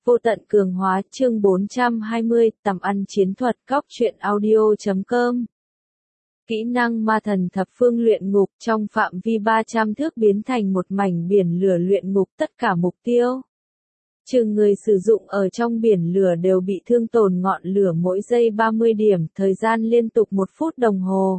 Vô tận cường hóa chương 420, tầm ăn chiến thuật góc truyện audio.com. Kỹ năng ma thần thập phương luyện ngục trong phạm vi 300 thước biến thành một mảnh biển lửa luyện ngục tất cả mục tiêu. Trừ người sử dụng ở trong biển lửa đều bị thương tổn ngọn lửa mỗi giây 30 điểm, thời gian liên tục 1 phút đồng hồ.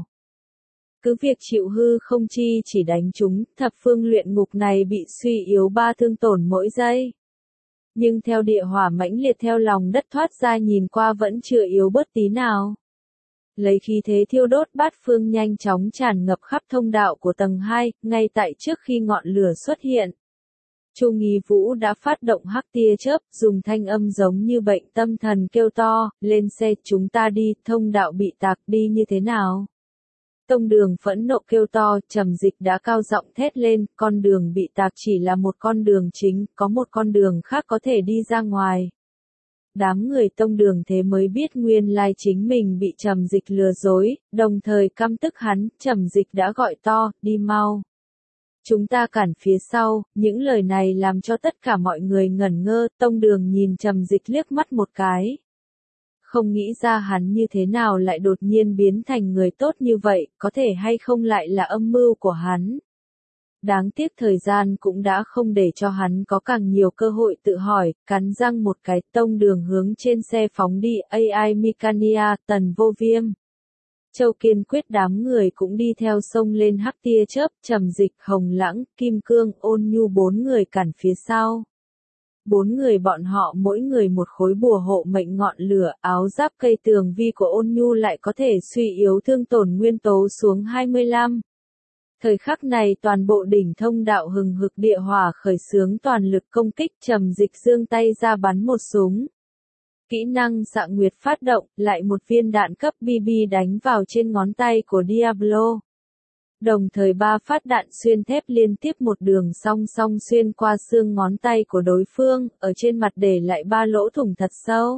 Cứ việc chịu hư không chi chỉ đánh chúng, thập phương luyện ngục này bị suy yếu 3 thương tổn mỗi giây. Nhưng theo địa hỏa mãnh liệt theo lòng đất thoát ra nhìn qua vẫn chưa yếu bớt tí nào. Lấy khí thế thiêu đốt bát phương nhanh chóng tràn ngập khắp thông đạo của tầng 2, ngay tại trước khi ngọn lửa xuất hiện. Chu Nghi Vũ đã phát động hắc tia chớp, dùng thanh âm giống như bệnh tâm thần kêu to, lên xe chúng ta đi, thông đạo bị tạc đi như thế nào? Tông Đường phẫn nộ kêu to, Trầm Dịch đã cao giọng thét lên, con đường bị tạc chỉ là một con đường chính, có một con đường khác có thể đi ra ngoài. Đám người Tông Đường thế mới biết nguyên lai chính mình bị Trầm Dịch lừa dối, đồng thời căm tức hắn, Trầm Dịch đã gọi to, đi mau. Chúng ta cản phía sau, những lời này làm cho tất cả mọi người ngẩn ngơ, Tông Đường nhìn Trầm Dịch liếc mắt một cái. Không nghĩ ra hắn như thế nào lại đột nhiên biến thành người tốt như vậy, có thể hay không lại là âm mưu của hắn. Đáng tiếc thời gian cũng đã không để cho hắn có càng nhiều cơ hội tự hỏi, cắn răng một cái, Tông Đường hướng trên xe phóng đi, AI Micania, Tần Vô Viêm. Châu Kiên Quyết đám người cũng đi theo sông lên hắc tia chớp, Trầm Dịch, Hồng Lãng, Kim Cương, Ôn Nhu 4 người cản phía sau. 4 người bọn họ mỗi người một khối bùa hộ mệnh ngọn lửa, áo giáp cây tường vi của Ôn Nhu lại có thể suy yếu thương tổn nguyên tố xuống 25. Thời khắc này toàn bộ đỉnh thông đạo hừng hực địa hỏa khởi xướng toàn lực công kích, Trầm Dịch giương tay ra bắn một súng. Kỹ năng Xạ Nguyệt phát động, lại một viên đạn cấp BB đánh vào trên ngón tay của Diablo. Đồng thời 3 phát đạn xuyên thép liên tiếp một đường song song xuyên qua xương ngón tay của đối phương, ở trên mặt để lại 3 lỗ thủng thật sâu.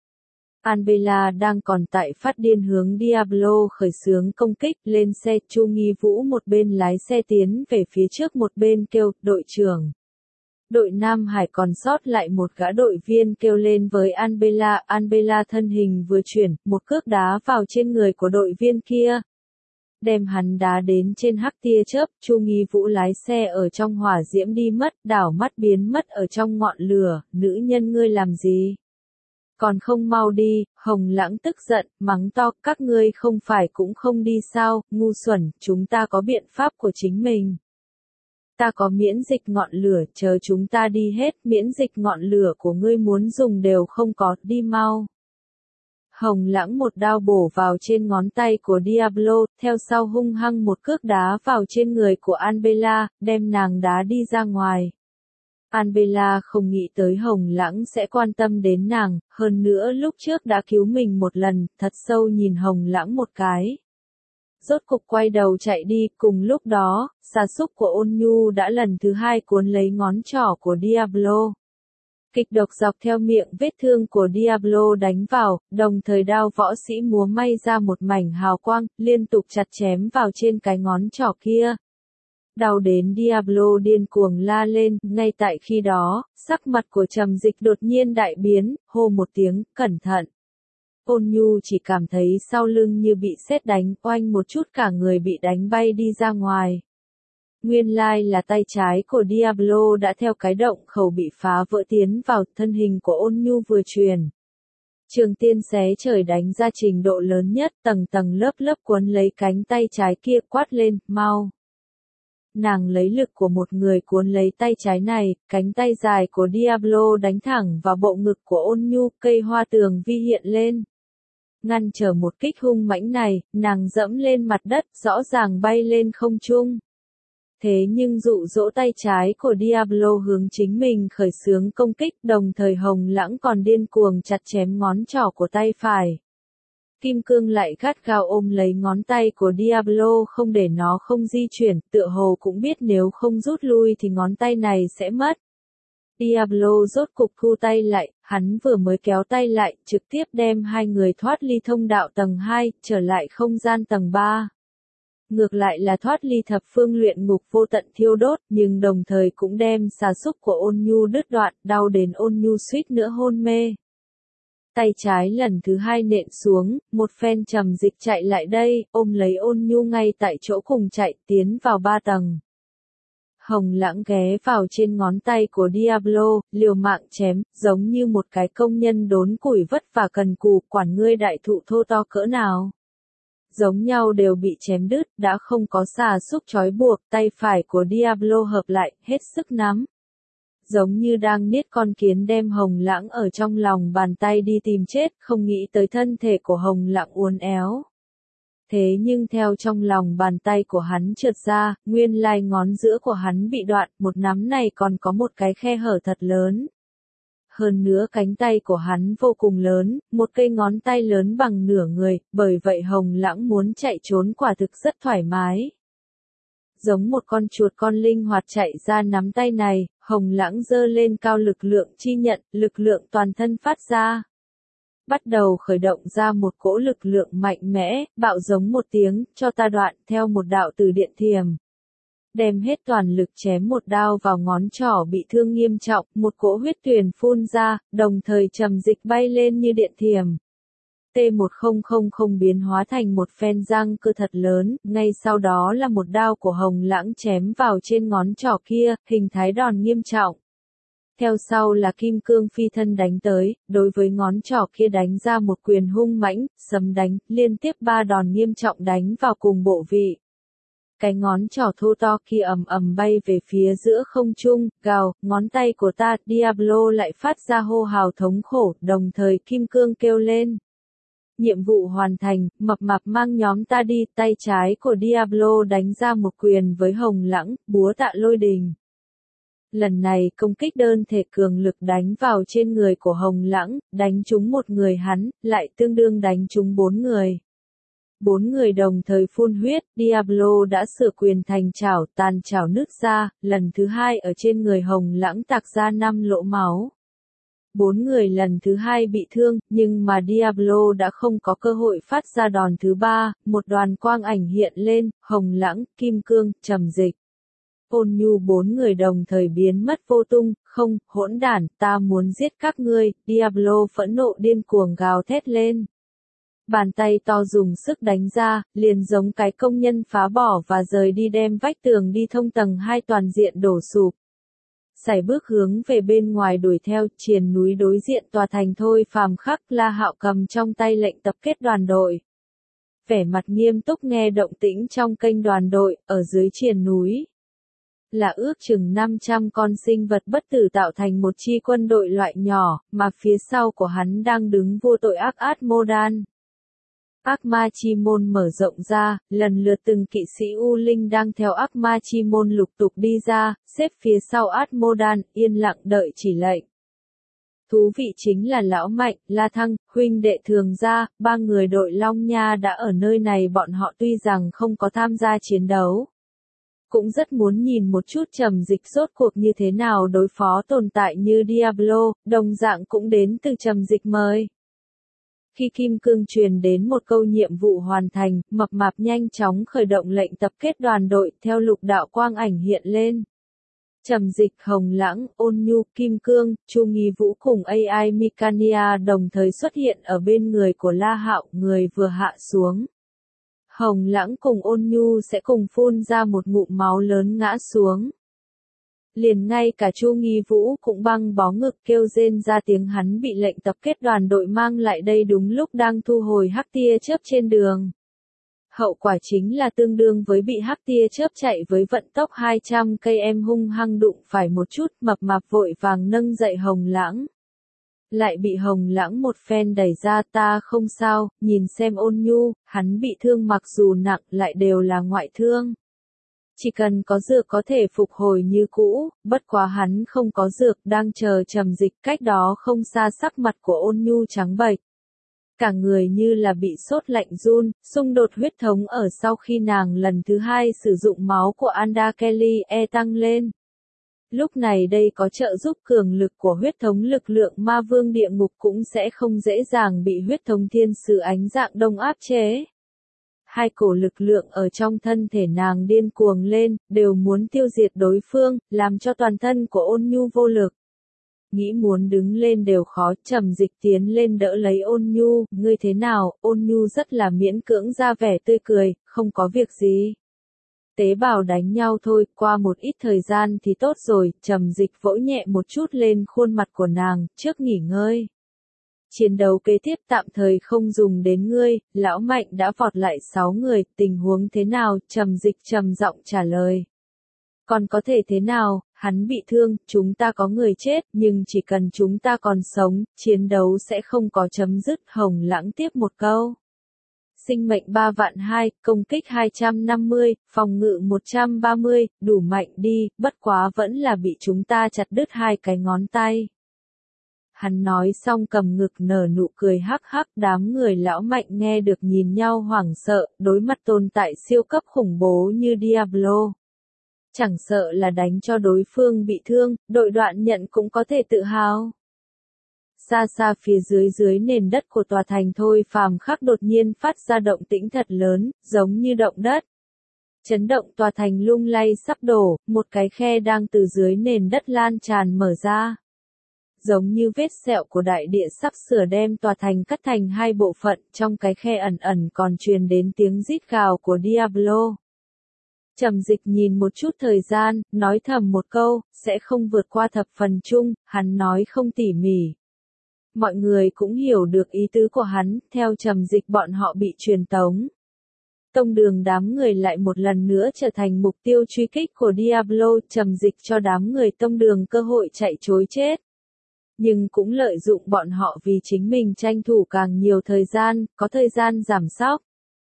Anbella đang còn tại phát điên hướng Diablo khởi xướng công kích, lên xe, Chu Nghi Vũ một bên lái xe tiến về phía trước một bên kêu, đội trưởng. Đội Nam Hải còn sót lại một gã đội viên kêu lên với Anbella thân hình vừa chuyển, một cước đá vào trên người của đội viên kia. Đem hắn đá đến trên hắc tia chớp, Chu Nghi Vũ lái xe ở trong hỏa diễm đi mất, đảo mắt biến mất ở trong ngọn lửa, nữ nhân ngươi làm gì? Còn không mau đi, Hồng Lãng tức giận, mắng to, các ngươi không phải cũng không đi sao, ngu xuẩn, chúng ta có biện pháp của chính mình. Ta có miễn dịch ngọn lửa, chờ chúng ta đi hết, miễn dịch ngọn lửa của ngươi muốn dùng đều không có, đi mau. Hồng Lãng một đao bổ vào trên ngón tay của Diablo, theo sau hung hăng một cước đá vào trên người của Anbella, đem nàng đá đi ra ngoài. Anbella không nghĩ tới Hồng Lãng sẽ quan tâm đến nàng, hơn nữa lúc trước đã cứu mình một lần, thật sâu nhìn Hồng Lãng một cái. Rốt cục quay đầu chạy đi, cùng lúc đó, xà xúc của Ôn Nhu đã lần thứ 2 cuốn lấy ngón trỏ của Diablo. Kịch độc dọc theo miệng vết thương của Diablo đánh vào, đồng thời đao võ sĩ múa may ra một mảnh hào quang, liên tục chặt chém vào trên cái ngón trỏ kia. Đau đến Diablo điên cuồng la lên, ngay tại khi đó, sắc mặt của Trầm Dịch đột nhiên đại biến, hô một tiếng, cẩn thận. Ôn Nhu chỉ cảm thấy sau lưng như bị sét đánh, oanh một chút cả người bị đánh bay đi ra ngoài. Nguyên lai là tay trái của Diablo đã theo cái động khẩu bị phá vỡ tiến vào thân hình của Ôn Nhu vừa truyền. Trường tiên xé trời đánh ra trình độ lớn nhất, tầng tầng lớp lớp cuốn lấy cánh tay trái kia, quát lên, mau. Nàng lấy lực của một người cuốn lấy tay trái này, cánh tay dài của Diablo đánh thẳng vào bộ ngực của Ôn Nhu, cây hoa tường vi hiện lên. Ngăn trở một kích hung mãnh này, nàng dẫm lên mặt đất, rõ ràng bay lên không trung. Thế nhưng dụ dỗ tay trái của Diablo hướng chính mình khởi xướng công kích, đồng thời Hồng Lãng còn điên cuồng chặt chém ngón trỏ của tay phải. Kim Cương lại gắt gao ôm lấy ngón tay của Diablo không để nó không di chuyển, tựa hồ cũng biết nếu không rút lui thì ngón tay này sẽ mất. Diablo rốt cục thu tay lại, hắn vừa mới kéo tay lại, trực tiếp đem hai người thoát ly thông đạo tầng 2, trở lại không gian tầng 3. ngược lại là thoát ly thập phương luyện ngục vô tận thiêu đốt, nhưng đồng thời cũng đem xà xúc của Ôn Nhu đứt đoạn, đau đến Ôn Nhu suýt nữa hôn mê. Tay trái lần thứ hai nện xuống, một phen trầm dịch chạy lại đây, ôm lấy Ôn Nhu ngay tại chỗ cùng chạy tiến vào 3 tầng. Hồng Lãng ghé vào trên ngón tay của Diablo, liều mạng chém, giống như một cái công nhân đốn củi vất vả cần cù, quản ngươi đại thụ thô to cỡ nào. Giống nhau đều bị chém đứt, đã không có xà xúc trói buộc, tay phải của Diablo hợp lại, hết sức nắm. Giống như đang niết con kiến đem Hồng Lãng ở trong lòng bàn tay đi tìm chết, không nghĩ tới thân thể của Hồng Lãng uốn éo. Thế nhưng theo trong lòng bàn tay của hắn trượt ra, nguyên lai ngón giữa của hắn bị đoạn, một nắm này còn có một cái khe hở thật lớn. Hơn nữa cánh tay của hắn vô cùng lớn, một cây ngón tay lớn bằng nửa người, bởi vậy Hồng Lãng muốn chạy trốn quả thực rất thoải mái. Giống một con chuột con linh hoạt chạy ra nắm tay này, Hồng Lãng giơ lên cao lực lượng chi nhận, lực lượng toàn thân phát ra. Bắt đầu khởi động ra một cỗ lực lượng mạnh mẽ, bạo giống một tiếng, cho ta đoạn theo một đạo từ điện thiềm. Đem hết toàn lực chém một đao vào ngón trỏ bị thương nghiêm trọng, một cỗ huyết tuyền phun ra, đồng thời trầm dịch bay lên như điện thiềm. T1000 biến hóa thành một phen răng cơ thật lớn, ngay sau đó là một đao của Hồng Lãng chém vào trên ngón trỏ kia, hình thái đòn nghiêm trọng. Theo sau là kim cương phi thân đánh tới, đối với ngón trỏ kia đánh ra một quyền hung mãnh, sấm đánh, liên tiếp 3 đòn nghiêm trọng đánh vào cùng bộ vị. Cái ngón trỏ thô to kia ầm ầm bay về phía giữa không trung, gào, ngón tay của ta, Diablo lại phát ra hô hào thống khổ, đồng thời kim cương kêu lên. Nhiệm vụ hoàn thành, mập mạp mang nhóm ta đi, tay trái của Diablo đánh ra một quyền với Hồng Lãng, búa tạ lôi đình. Lần này công kích đơn thể cường lực đánh vào trên người của Hồng Lãng, đánh trúng một người hắn, lại tương đương đánh trúng 4 người. 4 người đồng thời phun huyết, Diablo đã sửa quyền thành chảo, tàn chảo nứt ra, lần thứ hai ở trên người Hồng Lãng tạc ra 5 lỗ máu. 4 người lần thứ hai bị thương, nhưng mà Diablo đã không có cơ hội phát ra đòn thứ 3, một đoàn quang ảnh hiện lên, Hồng Lãng, Kim Cương, Trầm Dịch. Ôn Nhu 4 người đồng thời biến mất vô tung, không, hỗn đản, ta muốn giết các ngươi, Diablo phẫn nộ điên cuồng gào thét lên. Bàn tay to dùng sức đánh ra, liền giống cái công nhân phá bỏ và rời đi đem vách tường đi thông tầng 2 toàn diện đổ sụp. Sải bước hướng về bên ngoài đuổi theo, triền núi đối diện tòa thành Thôi Phàm Khắc, La Hạo cầm trong tay lệnh tập kết đoàn đội. Vẻ mặt nghiêm túc nghe động tĩnh trong kênh đoàn đội, ở dưới triền núi. Là ước chừng 500 con sinh vật bất tử tạo thành một chi quân đội loại nhỏ, mà phía sau của hắn đang đứng vô tội ác Atmodan. Ác Ma Chi Môn mở rộng ra, lần lượt từng kỵ sĩ U Linh đang theo Ác Ma Chi Môn lục tục đi ra, xếp phía sau Atmodan, yên lặng đợi chỉ lệnh. Thú vị chính là Lão Mạnh, La Thăng, huynh đệ Thường Gia, 3 người đội Long Nha đã ở nơi này, bọn họ tuy rằng không có tham gia chiến đấu. Cũng rất muốn nhìn một chút Trầm Dịch rốt cuộc như thế nào đối phó tồn tại như Diablo, đồng dạng cũng đến từ Trầm Dịch mời. Khi Kim Cương truyền đến một câu nhiệm vụ hoàn thành, mập mạp nhanh chóng khởi động lệnh tập kết đoàn đội, theo lục đạo quang ảnh hiện lên. Trầm Dịch, Hồng Lãng, Ôn Nhu, Kim Cương, Chu Nghi Vũ cùng AI Mikania đồng thời xuất hiện ở bên người của La Hạo, người vừa hạ xuống. Hồng Lãng cùng Ôn Nhu sẽ cùng phun ra một ngụm máu lớn ngã xuống. Liền ngay cả Chu Nghi Vũ cũng băng bó ngực kêu rên ra tiếng, hắn bị lệnh tập kết đoàn đội mang lại đây đúng lúc đang thu hồi hắc tia chớp trên đường. Hậu quả chính là tương đương với bị hắc tia chớp chạy với vận tốc 200 km hung hăng đụng phải một chút, mập mạp vội vàng nâng dậy Hồng Lãng. Lại bị Hồng Lãng một phen đẩy ra, ta không sao, nhìn xem Ôn Nhu, hắn bị thương mặc dù nặng lại đều là ngoại thương. Chỉ cần có dược có thể phục hồi như cũ, bất quá hắn không có dược, đang chờ Trầm Dịch, cách đó không xa sắc mặt của Ôn Nhu trắng bệch. Cả người như là bị sốt lạnh run, xung đột huyết thống ở sau khi nàng lần thứ 2 sử dụng máu của Anda Kelly tăng lên. Lúc này đây có trợ giúp cường lực của huyết thống lực lượng ma vương địa ngục cũng sẽ không dễ dàng bị huyết thống thiên sứ ánh dạng đông áp chế. hai cổ lực lượng ở trong thân thể nàng điên cuồng lên, đều muốn tiêu diệt đối phương, làm cho toàn thân của Ôn Nhu vô lực. Nghĩ muốn đứng lên đều khó, Trầm Dịch tiến lên đỡ lấy Ôn Nhu, ngươi thế nào? Ôn Nhu rất là miễn cưỡng ra vẻ tươi cười, không có việc gì. Tế bào đánh nhau thôi, qua một ít thời gian thì tốt rồi. Trầm Dịch vỗ nhẹ một chút lên khuôn mặt của nàng, trước nghỉ ngơi. Chiến đấu kế tiếp tạm thời không dùng đến ngươi, lão Mạnh đã vọt lại 6 người, tình huống thế nào? Trầm Dịch trầm giọng trả lời. Còn có thể thế nào, hắn bị thương, chúng ta có người chết, nhưng chỉ cần chúng ta còn sống, chiến đấu sẽ không có chấm dứt. Hồng Lãng tiếp một câu. Sinh mệnh 3 vạn 2, công kích 250, phòng ngự 130, đủ mạnh đi, bất quá vẫn là bị chúng ta chặt đứt 2 cái ngón tay. Hắn nói xong cầm ngực nở nụ cười hắc hắc, đám người lão Mạnh nghe được nhìn nhau hoảng sợ, đối mặt tồn tại siêu cấp khủng bố như Diablo. Chẳng sợ là đánh cho đối phương bị thương, đội đoạn nhận cũng có thể tự hào. Xa xa phía dưới nền đất của tòa thành Thôi Phàm Khắc đột nhiên phát ra động tĩnh thật lớn, giống như động đất. Chấn động tòa thành lung lay sắp đổ, một cái khe đang từ dưới nền đất lan tràn mở ra. Giống như vết sẹo của đại địa sắp sửa đem tòa thành cắt thành 2 bộ phận, trong cái khe ẩn ẩn còn truyền đến tiếng rít gào của Diablo. Trầm Dịch nhìn một chút thời gian, nói thầm một câu, sẽ không vượt qua thập phần chung, hắn nói không tỉ mỉ. Mọi người cũng hiểu được ý tứ của hắn, theo Trầm Dịch bọn họ bị truyền tống. Tông đường đám người lại một lần nữa trở thành mục tiêu truy kích của Diablo, Trầm Dịch cho đám người tông đường cơ hội chạy trối chết. Nhưng cũng lợi dụng bọn họ vì chính mình tranh thủ càng nhiều thời gian, có thời gian giảm sóc.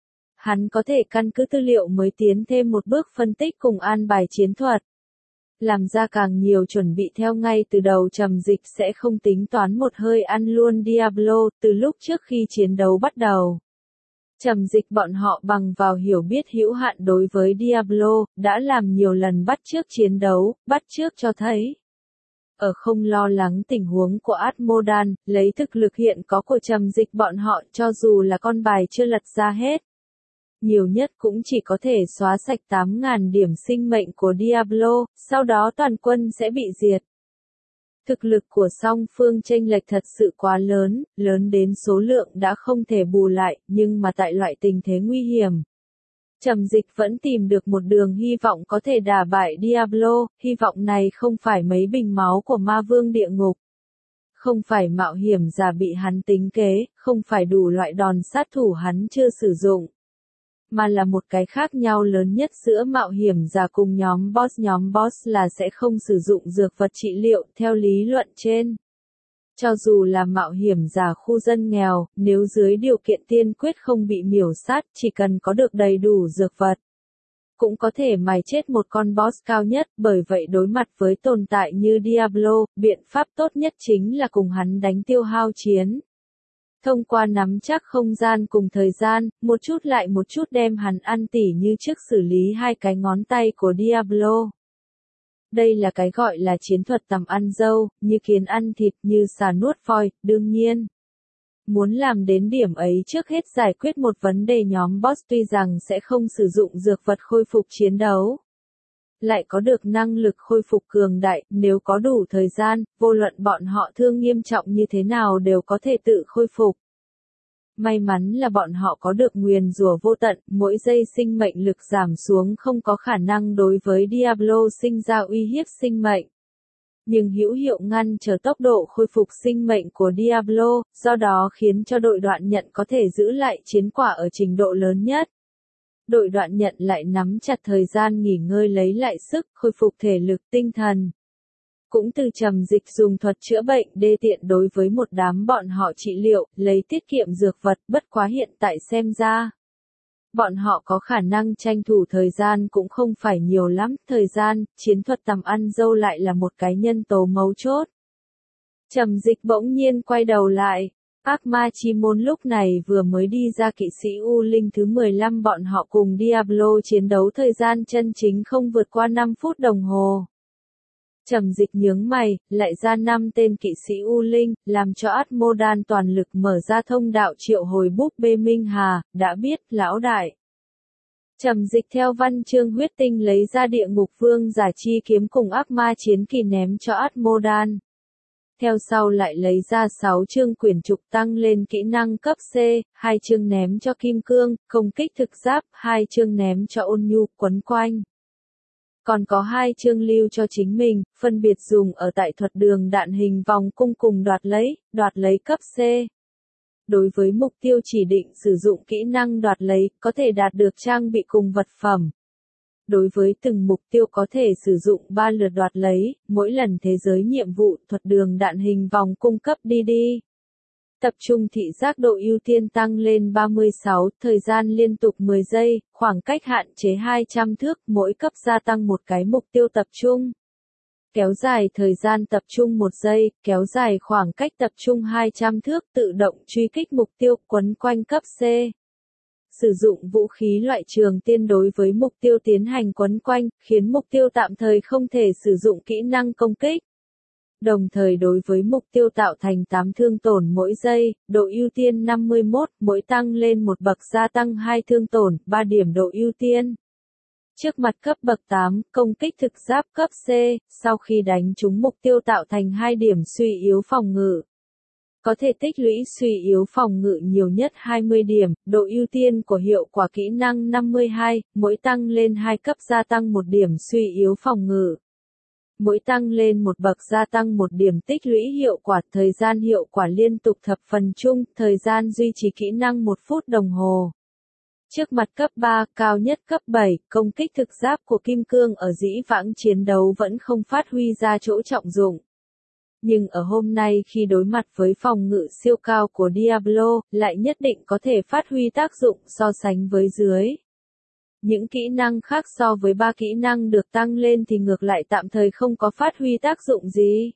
Hắn có thể căn cứ tư liệu mới tiến thêm một bước phân tích cùng an bài chiến thuật. Làm ra càng nhiều chuẩn bị theo ngay từ đầu. Trầm Dịch sẽ không tính toán một hơi ăn luôn Diablo, từ lúc trước khi chiến đấu bắt đầu. Trầm Dịch bọn họ bằng vào hiểu biết hữu hạn đối với Diablo, đã làm nhiều lần bắt chước chiến đấu, bắt chước cho thấy. Ở không lo lắng tình huống của Atmodan, lấy thực lực hiện có của Trầm Dịch bọn họ, cho dù là con bài chưa lật ra hết. Nhiều nhất cũng chỉ có thể xóa sạch 8.000 điểm sinh mệnh của Diablo, sau đó toàn quân sẽ bị diệt. Thực lực của song phương chênh lệch thật sự quá lớn, lớn đến số lượng đã không thể bù lại, nhưng mà tại loại tình thế nguy hiểm. Trầm Dịch vẫn tìm được một đường hy vọng có thể đả bại Diablo, hy vọng này không phải mấy bình máu của ma vương địa ngục. Không phải mạo hiểm giả bị hắn tính kế, không phải đủ loại đòn sát thủ hắn chưa sử dụng. Mà là một cái khác nhau lớn nhất giữa mạo hiểm giả cùng nhóm boss là sẽ không sử dụng dược vật trị liệu theo lý luận trên. Cho dù là mạo hiểm giả khu dân nghèo, nếu dưới điều kiện tiên quyết không bị miểu sát, chỉ cần có được đầy đủ dược vật, cũng có thể mài chết một con boss cao nhất. Bởi vậy đối mặt với tồn tại như Diablo, biện pháp tốt nhất chính là cùng hắn đánh tiêu hao chiến. Thông qua nắm chắc không gian cùng thời gian, một chút lại một chút đem hắn ăn tỉ như trước xử lý 2 cái ngón tay của Diablo. Đây là cái gọi là chiến thuật tầm ăn dâu, như kiến ăn thịt, như xà nuốt voi, đương nhiên. Muốn làm đến điểm ấy trước hết giải quyết một vấn đề nhóm boss tuy rằng sẽ không sử dụng dược vật khôi phục chiến đấu. Lại có được năng lực khôi phục cường đại, nếu có đủ thời gian, vô luận bọn họ thương nghiêm trọng như thế nào đều có thể tự khôi phục. May mắn là bọn họ có được nguyền rủa vô tận, mỗi giây sinh mệnh lực giảm xuống không có khả năng đối với Diablo sinh ra uy hiếp sinh mệnh. Nhưng hữu hiệu ngăn trở tốc độ khôi phục sinh mệnh của Diablo, do đó khiến cho đội đoạn nhận có thể giữ lại chiến quả ở trình độ lớn nhất. Đội đoạn nhận lại nắm chặt thời gian nghỉ ngơi lấy lại sức, khôi phục thể lực tinh thần. Cũng từ Trầm Dịch dùng thuật chữa bệnh đê tiện đối với một đám bọn họ trị liệu, lấy tiết kiệm dược vật, bất quá hiện tại xem ra. Bọn họ có khả năng tranh thủ thời gian cũng không phải nhiều lắm, thời gian, chiến thuật tầm ăn dâu lại là một cái nhân tố mấu chốt. Trầm Dịch bỗng nhiên quay đầu lại. Ác ma chi môn lúc này vừa mới đi ra kỵ sĩ U Linh thứ 15 bọn họ cùng Diablo chiến đấu thời gian chân chính không vượt qua 5 phút đồng hồ. Trầm Dịch nhướng mày, lại ra 5 tên kỵ sĩ U Linh, làm cho Atmodan toàn lực mở ra thông đạo triệu hồi búp bê Minh Hà, đã biết, lão đại. Trầm Dịch theo văn chương huyết tinh lấy ra địa ngục vương giả chi kiếm cùng ác ma chiến kỳ ném cho Atmodan. Theo sau lại lấy ra 6 chương quyển trục tăng lên kỹ năng cấp C, 2 chương ném cho kim cương, công kích thực giáp, 2 chương ném cho ôn nhu, quấn quanh. Còn có 2 chương lưu cho chính mình, phân biệt dùng ở tại thuật đường đạn hình vòng cung cùng đoạt lấy cấp C. Đối với mục tiêu chỉ định sử dụng kỹ năng đoạt lấy, có thể đạt được trang bị cùng vật phẩm. Đối với từng mục tiêu có thể sử dụng 3 lượt đoạt lấy, mỗi lần thế giới nhiệm vụ thuật đường đạn hình vòng cung cấp đi. Tập trung thị giác độ ưu tiên tăng lên 36, thời gian liên tục 10 giây, khoảng cách hạn chế 200 thước, mỗi cấp gia tăng một cái mục tiêu tập trung. Kéo dài thời gian tập trung 1 giây, kéo dài khoảng cách tập trung 200 thước, tự động truy kích mục tiêu, quấn quanh cấp C. Sử dụng vũ khí loại trường tiên đối với mục tiêu tiến hành quấn quanh, khiến mục tiêu tạm thời không thể sử dụng kỹ năng công kích. Đồng thời đối với mục tiêu tạo thành 8 thương tổn mỗi giây, độ ưu tiên 51, mỗi tăng lên một bậc gia tăng 2 thương tổn, 3 điểm độ ưu tiên. Trước mặt cấp bậc 8, công kích thực giáp cấp C, sau khi đánh trúng mục tiêu tạo thành 2 điểm suy yếu phòng ngự. Có thể tích lũy suy yếu phòng ngự nhiều nhất 20 điểm, độ ưu tiên của hiệu quả kỹ năng 52, mỗi tăng lên 2 cấp gia tăng 1 điểm suy yếu phòng ngự. Mỗi tăng lên một bậc gia tăng 1 điểm tích lũy hiệu quả, thời gian hiệu quả liên tục thập phần chung, thời gian duy trì kỹ năng 1 phút đồng hồ. Trước mặt cấp 3, cao nhất cấp 7, công kích thực giáp của kim cương ở dĩ vãng chiến đấu vẫn không phát huy ra chỗ trọng dụng. Nhưng ở hôm nay khi đối mặt với phòng ngự siêu cao của Diablo, lại nhất định có thể phát huy tác dụng so sánh với dưới. Những kỹ năng khác so với 3 kỹ năng được tăng lên thì ngược lại tạm thời không có phát huy tác dụng gì.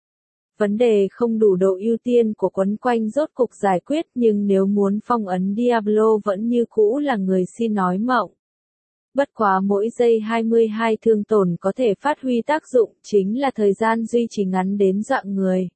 Vấn đề không đủ độ ưu tiên của quấn quanh rốt cục giải quyết, nhưng nếu muốn phong ấn Diablo vẫn như cũ là người si nói mộng. Bất quá mỗi giây 22 thương tổn có thể phát huy tác dụng, chính là thời gian duy trì ngắn đến dọa người.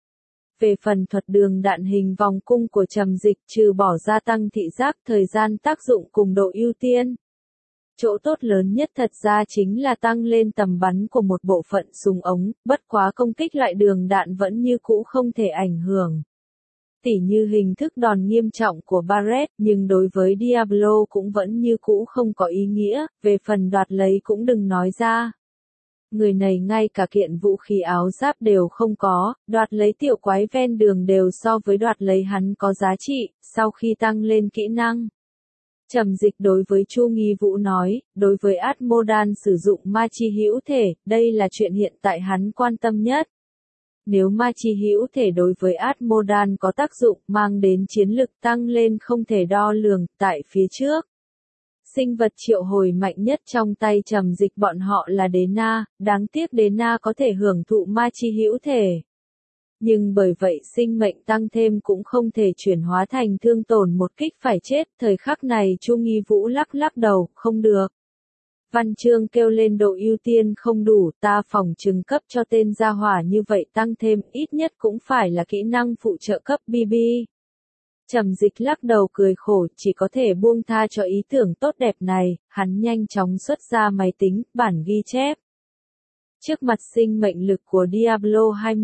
Về phần thuật đường đạn hình vòng cung của Trầm Dịch, trừ bỏ gia tăng thị giác, thời gian tác dụng cùng độ ưu tiên. Chỗ tốt lớn nhất thật ra chính là tăng lên tầm bắn của một bộ phận súng ống, bất quá công kích loại đường đạn vẫn như cũ không thể ảnh hưởng. Tỉ như hình thức đòn nghiêm trọng của Barret, nhưng đối với Diablo cũng vẫn như cũ không có ý nghĩa, về phần đoạt lấy cũng đừng nói ra. Người này ngay cả kiện vũ khí áo giáp đều không có, đoạt lấy tiểu quái ven đường đều so với đoạt lấy hắn có giá trị, sau khi tăng lên kỹ năng. Trầm Dịch đối với Chu Nghi Vũ nói, đối với Atmodan sử dụng ma chi hữu thể, đây là chuyện hiện tại hắn quan tâm nhất. Nếu ma chi hữu thể đối với Atmodan có tác dụng mang đến chiến lực tăng lên không thể đo lường, tại phía trước. Sinh vật triệu hồi mạnh nhất trong tay Trầm Dịch bọn họ là Đế Na, đáng tiếc Đế Na có thể hưởng thụ ma chi hữu thể. Nhưng bởi vậy sinh mệnh tăng thêm cũng không thể chuyển hóa thành thương tổn một kích phải chết, thời khắc này Chu Nghi Vũ lắc đầu, không được. Văn chương kêu lên độ ưu tiên không đủ, ta phòng trừng cấp cho tên gia hỏa như vậy tăng thêm, ít nhất cũng phải là kỹ năng phụ trợ cấp BB. Trầm Dịch lắc đầu cười khổ, chỉ có thể buông tha cho ý tưởng tốt đẹp này, hắn nhanh chóng xuất ra máy tính, bản ghi chép. Trước mặt sinh mệnh lực của Diablo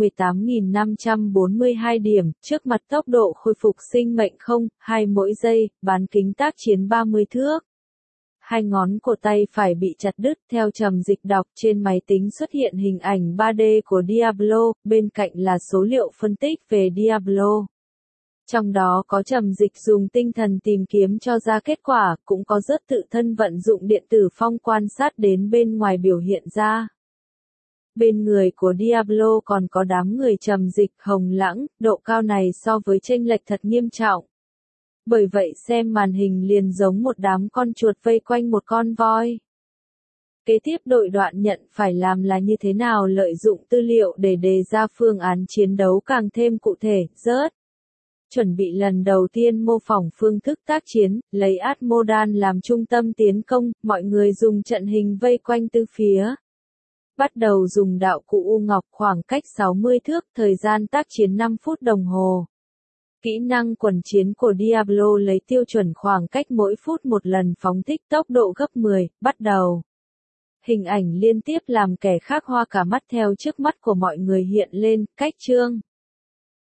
28.542 điểm, trước mặt tốc độ khôi phục sinh mệnh 0,2 mỗi giây, bán kính tác chiến 30 thước. 2 ngón của tay phải bị chặt đứt, theo Trầm Dịch đọc trên máy tính xuất hiện hình ảnh 3D của Diablo, bên cạnh là số liệu phân tích về Diablo. Trong đó có Trầm Dịch dùng tinh thần tìm kiếm cho ra kết quả, cũng có rất tự thân vận dụng điện tử phong quan sát đến bên ngoài biểu hiện ra. Bên người của Diablo còn có đám người Trầm Dịch, Hồng Lãng, độ cao này so với chênh lệch thật nghiêm trọng. Bởi vậy xem màn hình liền giống một đám con chuột vây quanh một con voi. Kế tiếp đội đoạn nhận phải làm là như thế nào lợi dụng tư liệu để đề ra phương án chiến đấu càng thêm cụ thể, chuẩn bị lần đầu tiên mô phỏng phương thức tác chiến, lấy Atmodan làm trung tâm tiến công, mọi người dùng trận hình vây quanh từ phía. Bắt đầu dùng đạo cụ U Ngọc khoảng cách 60 thước, thời gian tác chiến 5 phút đồng hồ. Kỹ năng quần chiến của Diablo lấy tiêu chuẩn khoảng cách mỗi phút một lần phóng thích tốc độ gấp 10, bắt đầu. Hình ảnh liên tiếp làm kẻ khác hoa cả mắt theo trước mắt của mọi người hiện lên, cách chương.